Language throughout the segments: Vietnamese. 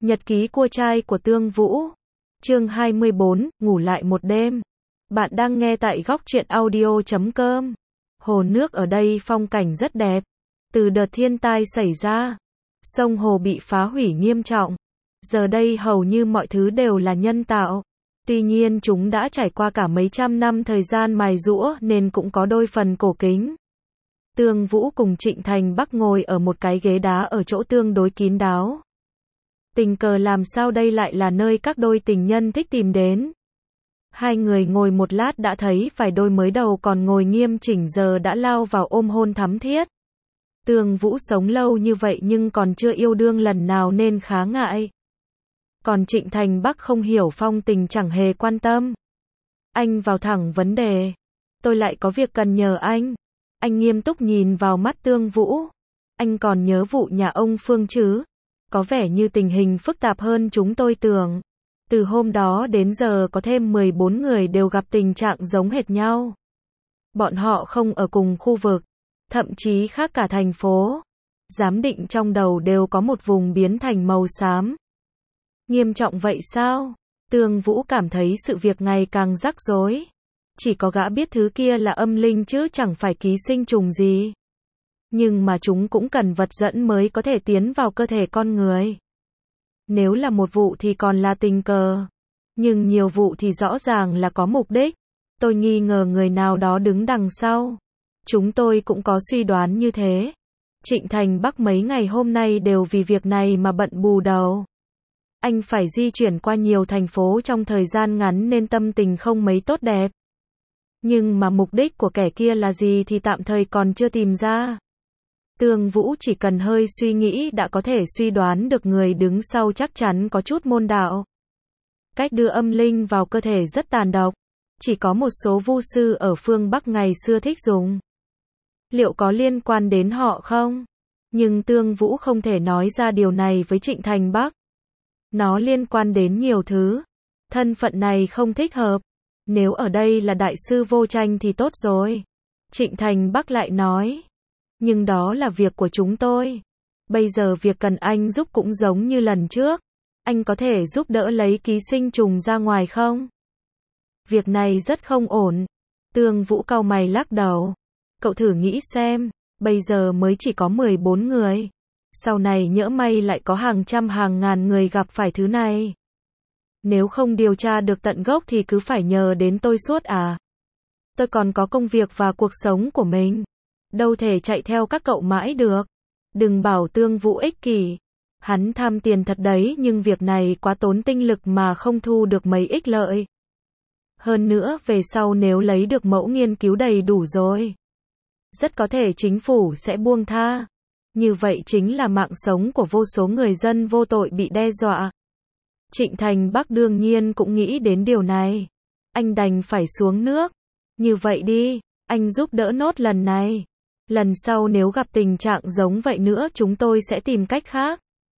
Nhật ký cua trai của Tương Vũ. Chương 24, ngủ lại một đêm. Bạn đang nghe tại góc truyện audio.com. Hồ nước ở đây phong cảnh rất đẹp. Từ đợt thiên tai xảy ra, sông hồ bị phá hủy nghiêm trọng. Giờ đây hầu như mọi thứ đều là nhân tạo. Tuy nhiên chúng đã trải qua cả mấy trăm năm thời gian mài giũa nên cũng có đôi phần cổ kính. Tương Vũ cùng Trịnh Thành Bắc ngồi ở một cái ghế đá ở chỗ tương đối kín đáo. Tình cờ làm sao đây lại là nơi các đôi tình nhân thích tìm đến. Hai người ngồi một lát đã thấy phải đôi mới đầu còn ngồi nghiêm chỉnh giờ đã lao vào ôm hôn thắm thiết. Tương Vũ sống lâu như vậy nhưng còn chưa yêu đương lần nào nên khá ngại. Còn Trịnh Thành Bắc không hiểu phong tình chẳng hề quan tâm. Anh vào thẳng vấn đề. Tôi lại có việc cần nhờ anh. Anh nghiêm túc nhìn vào mắt Tương Vũ. Anh còn nhớ vụ nhà ông Phương chứ? Có vẻ như tình hình phức tạp hơn chúng tôi tưởng. Từ hôm đó đến giờ có thêm 14 người đều gặp tình trạng giống hệt nhau. Bọn họ không ở cùng khu vực, thậm chí khác cả thành phố. Giám định trong đầu đều có một vùng biến thành màu xám. Nghiêm trọng vậy sao? Tương Vũ cảm thấy sự việc ngày càng rắc rối. Chỉ có gã biết thứ kia là âm linh chứ chẳng phải ký sinh trùng gì. Nhưng mà chúng cũng cần vật dẫn mới có thể tiến vào cơ thể con người. Nếu là một vụ thì còn là tình cờ. Nhưng nhiều vụ thì rõ ràng là có mục đích. Tôi nghi ngờ người nào đó đứng đằng sau. Chúng tôi cũng có suy đoán như thế. Trịnh Thành Bắc mấy ngày hôm nay đều vì việc này mà bận bù đầu. Anh phải di chuyển qua nhiều thành phố trong thời gian ngắn nên tâm tình không mấy tốt đẹp. Nhưng mà mục đích của kẻ kia là gì thì tạm thời còn chưa tìm ra. Tương Vũ chỉ cần hơi suy nghĩ đã có thể suy đoán được người đứng sau chắc chắn có chút môn đạo. Cách đưa âm linh vào cơ thể rất tàn độc. Chỉ có một số vu sư ở phương Bắc ngày xưa thích dùng. Liệu có liên quan đến họ không? Nhưng Tương Vũ không thể nói ra điều này với Trịnh Thành Bắc. Nó liên quan đến nhiều thứ. Thân phận này không thích hợp. Nếu ở đây là đại sư vô tranh thì tốt rồi. Trịnh Thành Bắc lại nói. Nhưng đó là việc của chúng tôi. Bây giờ việc cần anh giúp cũng giống như lần trước. Anh có thể giúp đỡ lấy ký sinh trùng ra ngoài không? Việc này rất không ổn. Tương Vũ cau mày lắc đầu. Cậu thử nghĩ xem, bây giờ mới chỉ có 14 người. Sau này nhỡ may lại có hàng trăm hàng ngàn người gặp phải thứ này. Nếu không điều tra được tận gốc thì cứ phải nhờ đến tôi suốt à? Tôi còn có công việc và cuộc sống của mình. Đâu thể chạy theo các cậu mãi được. Đừng bảo Tương Vũ ích kỷ. Hắn tham tiền thật đấy nhưng việc này quá tốn tinh lực mà không thu được mấy ích lợi. Hơn nữa về sau nếu lấy được mẫu nghiên cứu đầy đủ rồi, rất có thể chính phủ sẽ buông tha. Như vậy chính là mạng sống của vô số người dân vô tội bị đe dọa. Trịnh Thành Bắc đương nhiên cũng nghĩ đến điều này. Anh đành phải xuống nước. Như vậy đi, anh giúp đỡ nốt lần này. Lần sau nếu gặp tình trạng giống vậy nữa chúng tôi sẽ tìm cách khác.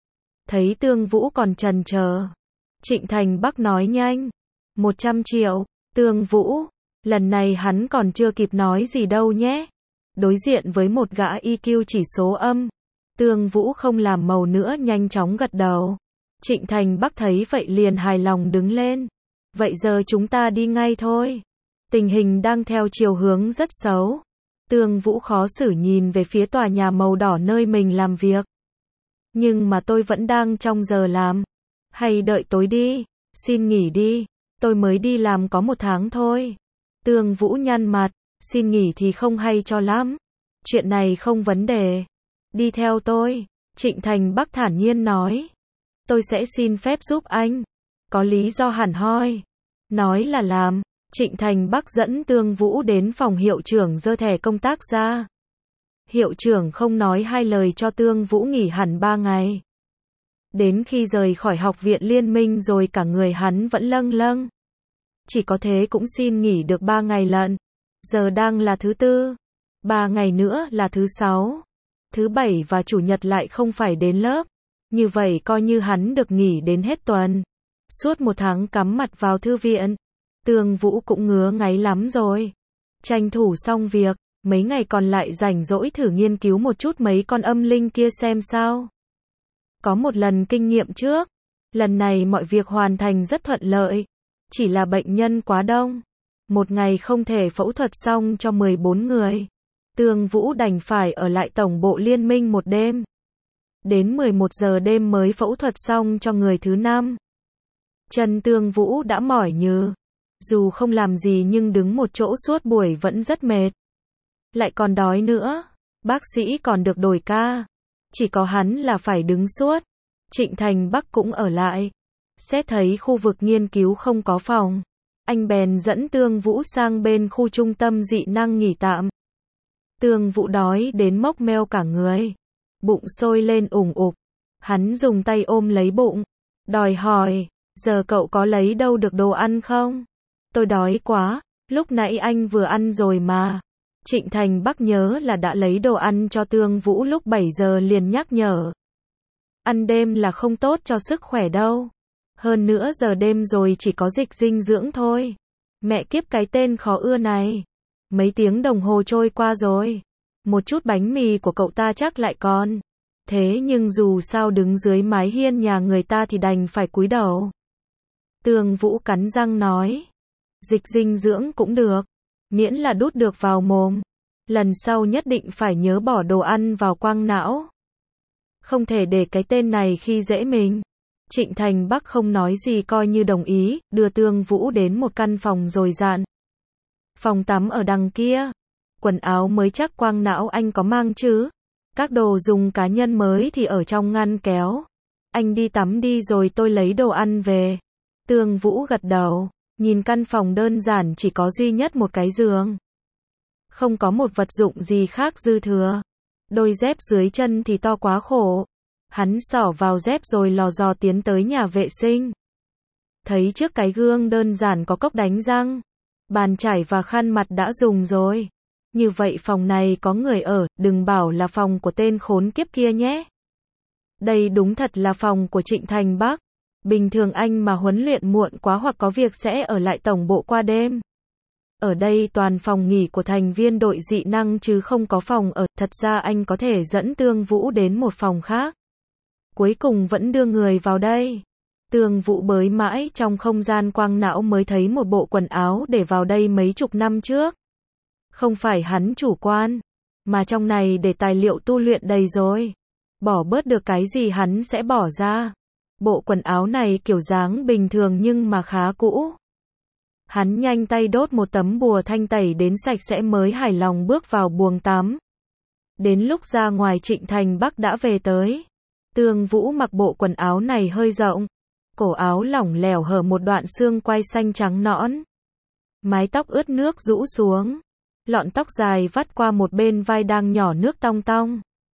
Thấy Tương Vũ còn chần chờ, Trịnh Thành Bắc nói nhanh. 100 triệu, Tương Vũ. Lần này hắn còn chưa kịp nói gì đâu nhé. Đối diện với một gã EQ chỉ số âm, Tương Vũ không làm màu nữa nhanh chóng gật đầu. Trịnh Thành Bắc thấy vậy liền hài lòng đứng lên. Vậy giờ chúng ta đi ngay thôi. Tình hình đang theo chiều hướng rất xấu. Tương Vũ khó xử nhìn về phía tòa nhà màu đỏ nơi mình làm việc. Nhưng mà tôi vẫn đang trong giờ làm. Hay đợi tối đi, xin nghỉ đi. Tôi mới đi làm có 1 tháng thôi. Tương Vũ nhăn mặt, xin nghỉ thì không hay cho lắm. Chuyện này không vấn đề. Đi theo tôi, Trịnh Thành Bắc thản nhiên nói. Tôi sẽ xin phép giúp anh. Có lý do hẳn hoi. Nói là làm. Trịnh Thành Bắc dẫn Tương Vũ đến phòng hiệu trưởng giơ thẻ công tác ra. Hiệu trưởng không nói hai lời cho Tương Vũ nghỉ hẳn 3 ngày. Đến khi rời khỏi học viện Liên Minh rồi cả người hắn vẫn lâng lâng. Chỉ có thế cũng xin nghỉ được 3 ngày lận. Giờ đang là thứ Tư. 3 ngày nữa là thứ Sáu. Thứ Bảy và Chủ nhật lại không phải đến lớp. Như vậy coi như hắn được nghỉ đến hết tuần. Suốt 1 tháng cắm mặt vào thư viện. Tương Vũ cũng ngứa ngáy lắm rồi. Tranh thủ xong việc, mấy ngày còn lại rảnh rỗi thử nghiên cứu một chút mấy con âm linh kia xem sao. Có một lần kinh nghiệm trước, Lần này mọi việc hoàn thành rất thuận lợi. Chỉ là bệnh nhân quá đông. Một ngày không thể phẫu thuật xong cho 14 người. Tương Vũ đành phải ở lại tổng bộ liên minh một đêm. Đến 11 giờ đêm mới phẫu thuật xong cho người thứ 5. Chân Tương Vũ đã mỏi nhừ. Dù không làm gì nhưng đứng một chỗ suốt buổi vẫn rất mệt. Lại còn đói nữa. Bác sĩ còn được đổi ca. Chỉ có hắn là phải đứng suốt. Trịnh Thành Bắc cũng ở lại. Xét thấy khu vực nghiên cứu không có phòng. Anh bèn dẫn Tương Vũ sang bên khu trung tâm dị năng nghỉ tạm. Tương Vũ đói đến mốc meo cả người. Bụng sôi lên ủng ục. Hắn dùng tay ôm lấy bụng. Đòi hỏi, giờ cậu có lấy đâu được đồ ăn không? Tôi đói quá, lúc nãy anh vừa ăn rồi mà. Trịnh Thành Bắc nhớ là đã lấy đồ ăn cho Tương Vũ lúc 7 giờ liền nhắc nhở. Ăn đêm là không tốt cho sức khỏe đâu. Hơn nữa giờ đêm rồi chỉ có dịch dinh dưỡng thôi. Mẹ kiếp cái tên khó ưa này. Mấy tiếng đồng hồ trôi qua rồi. Một chút bánh mì của cậu ta chắc lại còn. Thế nhưng dù sao đứng dưới mái hiên nhà người ta thì đành phải cúi đầu. Tương Vũ cắn răng nói. Dịch dinh dưỡng cũng được. Miễn là đút được vào mồm. Lần sau nhất định phải nhớ bỏ đồ ăn vào quang não. Không thể để cái tên này khi dễ mình. Trịnh Thành Bắc không nói gì coi như đồng ý, đưa Tương Vũ đến một căn phòng rồi dặn. Phòng tắm ở đằng kia. Quần áo mới chắc quang não anh có mang chứ? Các đồ dùng cá nhân mới thì ở trong ngăn kéo. Anh đi tắm đi rồi tôi lấy đồ ăn về. Tương Vũ gật đầu, nhìn căn phòng đơn giản chỉ có duy nhất một cái giường. Không có một vật dụng gì khác dư thừa. Đôi dép dưới chân thì to quá khổ. Hắn xỏ vào dép rồi lò dò tiến tới nhà vệ sinh. Thấy trước cái gương đơn giản có cốc đánh răng. Bàn chải và khăn mặt đã dùng rồi. Như vậy phòng này có người ở, đừng bảo là phòng của tên khốn kiếp kia nhé. Đây đúng thật là phòng của Trịnh Thành Bắc. Bình thường anh mà huấn luyện muộn quá hoặc có việc sẽ ở lại tổng bộ qua đêm. Ở đây toàn phòng nghỉ của thành viên đội dị năng chứ không có phòng ở, thật ra anh có thể dẫn Tương Vũ đến một phòng khác. Cuối cùng vẫn đưa người vào đây. Tương Vũ bới mãi trong không gian quang não mới thấy một bộ quần áo để vào đây mấy chục năm trước. Không phải hắn chủ quan, mà trong này để tài liệu tu luyện đầy rồi. Bỏ bớt được cái gì hắn sẽ bỏ ra. Bộ quần áo này kiểu dáng bình thường nhưng mà khá cũ. Hắn nhanh tay đốt một tấm bùa thanh tẩy đến sạch sẽ mới hài lòng bước vào buồng tắm. Đến lúc ra ngoài Trịnh Thành Bắc đã về tới. Tương Vũ mặc bộ quần áo này hơi rộng. Cổ áo lỏng lẻo hở một đoạn xương quai xanh trắng nõn. Mái tóc ướt nước rũ xuống. Lọn tóc dài vắt qua một bên vai đang nhỏ nước tong tong.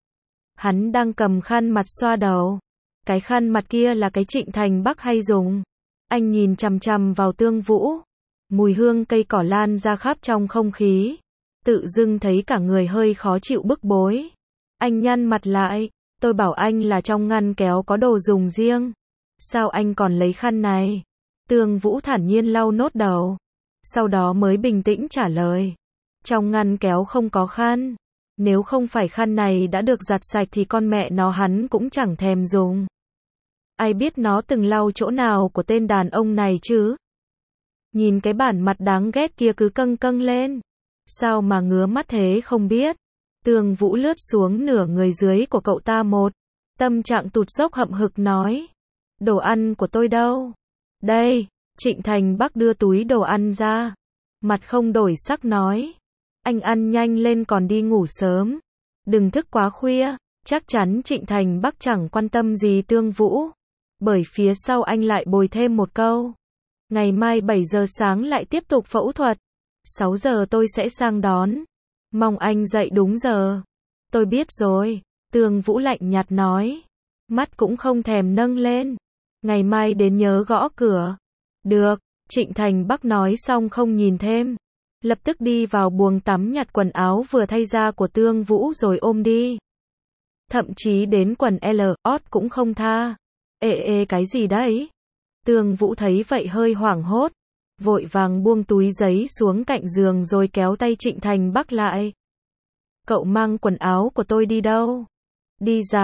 Hắn đang cầm khăn mặt xoa đầu. Cái khăn mặt kia là cái Trịnh Thành Bắc hay dùng. Anh nhìn chằm chằm vào Tương Vũ. Mùi hương cây cỏ lan ra khắp trong không khí. Tự dưng thấy cả người hơi khó chịu bức bối. Anh nhăn mặt lại. Tôi bảo anh là trong ngăn kéo có đồ dùng riêng. Sao anh còn lấy khăn này? Tương Vũ thản nhiên lau nốt đầu. Sau đó mới bình tĩnh trả lời. Trong ngăn kéo không có khăn. Nếu không phải khăn này đã được giặt sạch thì con mẹ nó hắn cũng chẳng thèm dùng. Ai biết nó từng lau chỗ nào của tên đàn ông này chứ? Nhìn cái bản mặt đáng ghét kia cứ căng căng lên. Sao mà ngứa mắt thế không biết? Tương Vũ lướt xuống nửa người dưới của cậu ta một. Tâm trạng tụt dốc hậm hực nói. Đồ ăn của tôi đâu? Đây, Trịnh Thành Bắc đưa túi đồ ăn ra. Mặt không đổi sắc nói. Anh ăn nhanh lên còn đi ngủ sớm. Đừng thức quá khuya. Chắc chắn Trịnh Thành Bắc chẳng quan tâm gì Tương Vũ. Bởi phía sau anh lại bồi thêm một câu. Ngày mai 7 giờ sáng lại tiếp tục phẫu thuật. 6 giờ tôi sẽ sang đón. Mong anh dậy đúng giờ. Tôi biết rồi. Tương Vũ lạnh nhạt nói. Mắt cũng không thèm nâng lên. Ngày mai đến nhớ gõ cửa. Được, Trịnh Thành Bắc nói xong không nhìn thêm. Lập tức đi vào buồng tắm nhặt quần áo vừa thay ra của Tương Vũ rồi ôm đi. Thậm chí đến quần L.O.T cũng không tha. Ê cái gì đấy? Tương Vũ thấy vậy hơi hoảng hốt. Vội vàng buông túi giấy xuống cạnh giường rồi kéo tay Trịnh Thành Bắc lại. Cậu mang quần áo của tôi đi đâu? Đi giặt.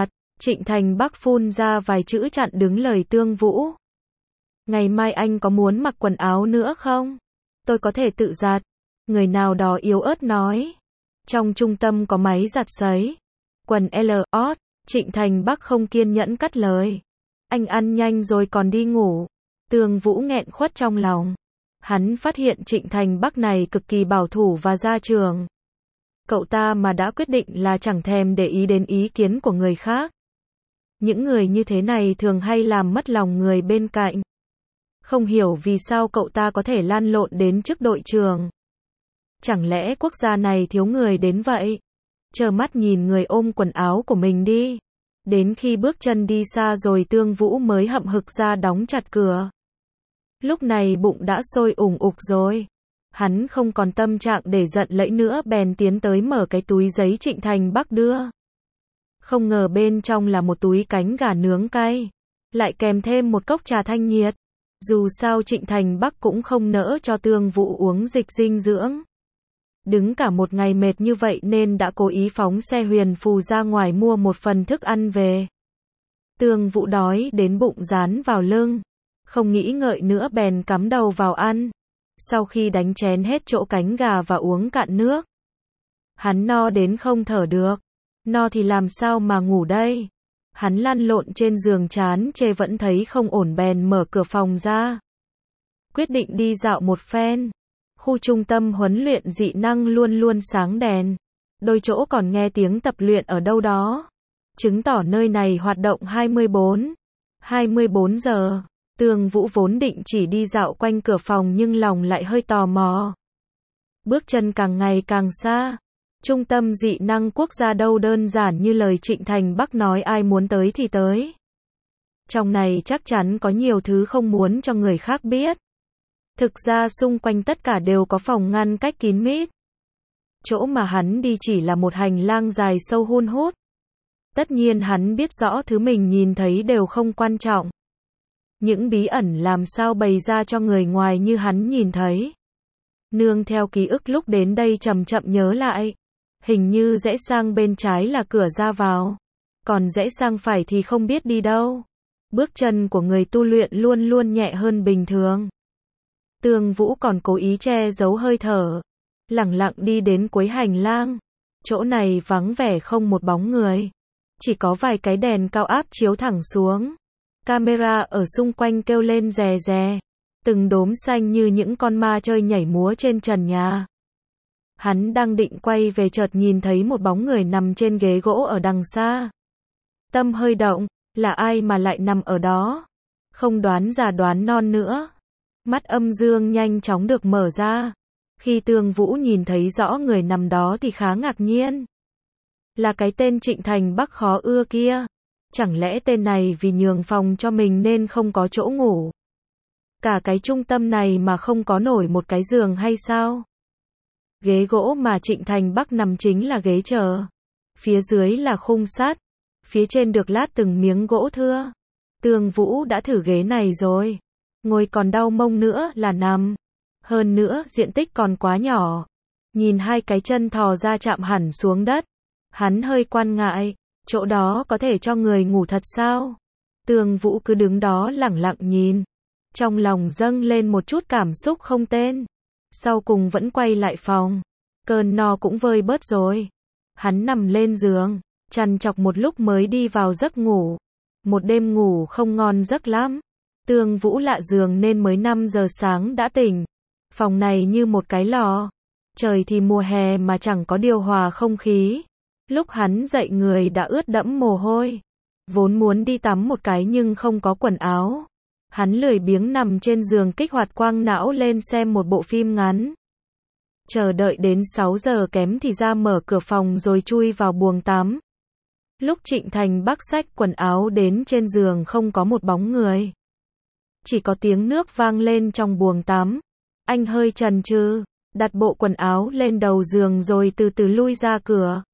Trịnh Thành Bắc phun ra vài chữ chặn đứng lời Tương Vũ. Ngày mai anh có muốn mặc quần áo nữa không? Tôi có thể tự giặt. Người nào đó yếu ớt nói. Trong trung tâm có máy giặt sấy. Quần L.O. Trịnh Thành Bắc không kiên nhẫn cắt lời. Anh ăn nhanh rồi còn đi ngủ. Tương Vũ nghẹn khuất trong lòng. Hắn phát hiện Trịnh Thành Bắc này cực kỳ bảo thủ và gia trưởng. Cậu ta mà đã quyết định là chẳng thèm để ý đến ý kiến của người khác. Những người như thế này thường hay làm mất lòng người bên cạnh. Không hiểu vì sao cậu ta có thể lan lộn đến chức đội trưởng. Chẳng lẽ quốc gia này thiếu người đến vậy? Trơ mắt nhìn người ôm quần áo của mình đi. Đến khi bước chân đi xa rồi Tương Vũ mới hậm hực ra đóng chặt cửa. Lúc này bụng đã sôi ủng ục rồi. Hắn không còn tâm trạng để giận lẫy nữa bèn tiến tới mở cái túi giấy Trịnh Thành Bắc đưa. Không ngờ bên trong là một túi cánh gà nướng cay. Lại kèm thêm một cốc trà thanh nhiệt. Dù sao Trịnh Thành Bắc cũng không nỡ cho Tương Vũ uống dịch dinh dưỡng. Đứng cả một ngày mệt như vậy nên đã cố ý phóng xe huyền phù ra ngoài mua một phần thức ăn về. Tương Vũ đói đến bụng dán vào lưng. Không nghĩ ngợi nữa bèn cắm đầu vào ăn. Sau khi đánh chén hết chỗ cánh gà và uống cạn nước. Hắn no đến không thở được. No thì làm sao mà ngủ đây? Hắn lăn lộn trên giường chán chê vẫn thấy không ổn bèn mở cửa phòng ra. Quyết định đi dạo một phen. Khu trung tâm huấn luyện dị năng luôn luôn sáng đèn. Đôi chỗ còn nghe tiếng tập luyện ở đâu đó. Chứng tỏ nơi này hoạt động 24 giờ. Tương Vũ vốn định chỉ đi dạo quanh cửa phòng nhưng lòng lại hơi tò mò. Bước chân càng ngày càng xa. Trung tâm dị năng quốc gia đâu đơn giản như lời Trịnh Thành Bắc nói ai muốn tới thì tới. Trong này chắc chắn có nhiều thứ không muốn cho người khác biết. Thực ra xung quanh tất cả đều có phòng ngăn cách kín mít. Chỗ mà hắn đi chỉ là một hành lang dài sâu hun hút. Tất nhiên hắn biết rõ thứ mình nhìn thấy đều không quan trọng. Những bí ẩn làm sao bày ra cho người ngoài như hắn nhìn thấy. Nương theo ký ức lúc đến đây chậm chậm nhớ lại. Hình như rẽ sang bên trái là cửa ra vào. Còn rẽ sang phải thì không biết đi đâu. Bước chân của người tu luyện luôn luôn nhẹ hơn bình thường. Tương Vũ còn cố ý che giấu hơi thở. Lẳng lặng đi đến cuối hành lang. Chỗ này vắng vẻ không một bóng người. Chỉ có vài cái đèn cao áp chiếu thẳng xuống. Camera ở xung quanh kêu lên rè rè. Từng đốm xanh như những con ma chơi nhảy múa trên trần nhà. Hắn đang định quay về chợt nhìn thấy một bóng người nằm trên ghế gỗ ở đằng xa. Tâm hơi động, là ai mà lại nằm ở đó? Không đoán già đoán non nữa. Mắt âm dương nhanh chóng được mở ra. Khi Tương Vũ nhìn thấy rõ người nằm đó thì khá ngạc nhiên. Là cái tên Trịnh Thành Bắc khó ưa kia. Chẳng lẽ tên này vì nhường phòng cho mình nên không có chỗ ngủ? Cả cái trung tâm này mà không có nổi một cái giường hay sao? Ghế gỗ mà Trịnh Thành Bắc nằm chính là ghế chờ. Phía dưới là khung sắt. Phía trên được lát từng miếng gỗ thưa. Tương Vũ đã thử ghế này rồi. Ngồi còn đau mông nữa là nằm. Hơn nữa diện tích còn quá nhỏ. Nhìn hai cái chân thò ra chạm hẳn xuống đất. Hắn hơi quan ngại. Chỗ đó có thể cho người ngủ thật sao? Tương Vũ cứ đứng đó lẳng lặng nhìn. Trong lòng dâng lên một chút cảm xúc không tên. Sau cùng vẫn quay lại phòng. Cơn no cũng vơi bớt rồi. Hắn nằm lên giường. Trằn trọc một lúc mới đi vào giấc ngủ. Một đêm ngủ không ngon giấc lắm. Tương Vũ lạ giường nên mới 5 giờ sáng đã tỉnh. Phòng này như một cái lò. Trời thì mùa hè mà chẳng có điều hòa không khí. Lúc hắn dậy người đã ướt đẫm mồ hôi. Vốn muốn đi tắm một cái nhưng không có quần áo. Hắn lười biếng nằm trên giường kích hoạt quang não lên xem một bộ phim ngắn. Chờ đợi đến 6 giờ kém thì ra mở cửa phòng rồi chui vào buồng tắm. Lúc Trịnh Thành Bắc xách quần áo đến trên giường không có một bóng người. Chỉ có tiếng nước vang lên trong buồng tắm. Anh hơi chần chừ, đặt bộ quần áo lên đầu giường rồi từ từ lui ra cửa.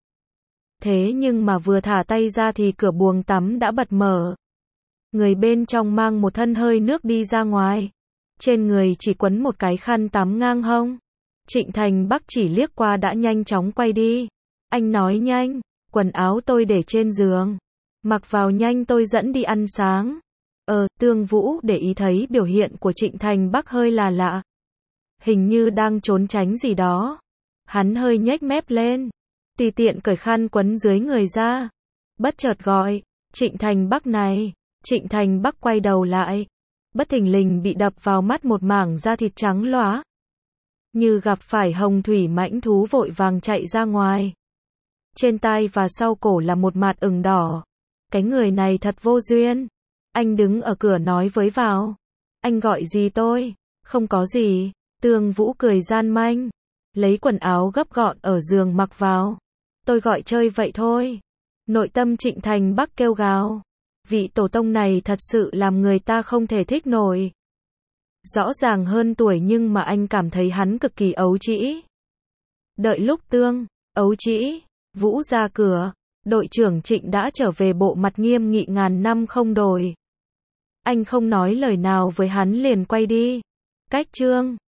Thế nhưng mà vừa thả tay ra thì cửa buồng tắm đã bật mở. Người bên trong mang một thân hơi nước đi ra ngoài. Trên người chỉ quấn một cái khăn tắm ngang hông. Trịnh Thành Bắc chỉ liếc qua đã nhanh chóng quay đi. Anh nói nhanh, quần áo tôi để trên giường. Mặc vào nhanh tôi dẫn đi ăn sáng. Tương Vũ để ý thấy biểu hiện của Trịnh Thành Bắc hơi là lạ. Hình như đang trốn tránh gì đó. Hắn hơi nhếch mép lên. Tùy tiện cởi khăn quấn dưới người ra. Bất chợt gọi, Trịnh Thành Bắc này. Trịnh Thành Bắc quay đầu lại. Bất thình lình bị đập vào mắt một mảng da thịt trắng lóa. Như gặp phải hồng thủy mãnh thú vội vàng chạy ra ngoài. Trên tai và sau cổ là một mạt ửng đỏ. Cái người này thật vô duyên. Anh đứng ở cửa nói với vào. Anh gọi gì tôi? Không có gì. Tương Vũ cười gian manh. Lấy quần áo gấp gọn ở giường mặc vào. Tôi gọi chơi vậy thôi. Nội tâm Trịnh Thành Bắc kêu gào. Vị tổ tông này thật sự làm người ta không thể thích nổi. Rõ ràng hơn tuổi nhưng mà anh cảm thấy hắn cực kỳ ấu trĩ. Đợi lúc ấu trĩ, Vũ ra cửa, đội trưởng Trịnh đã trở về bộ mặt nghiêm nghị ngàn năm không đổi. Anh không nói lời nào với hắn liền quay đi. Cách chương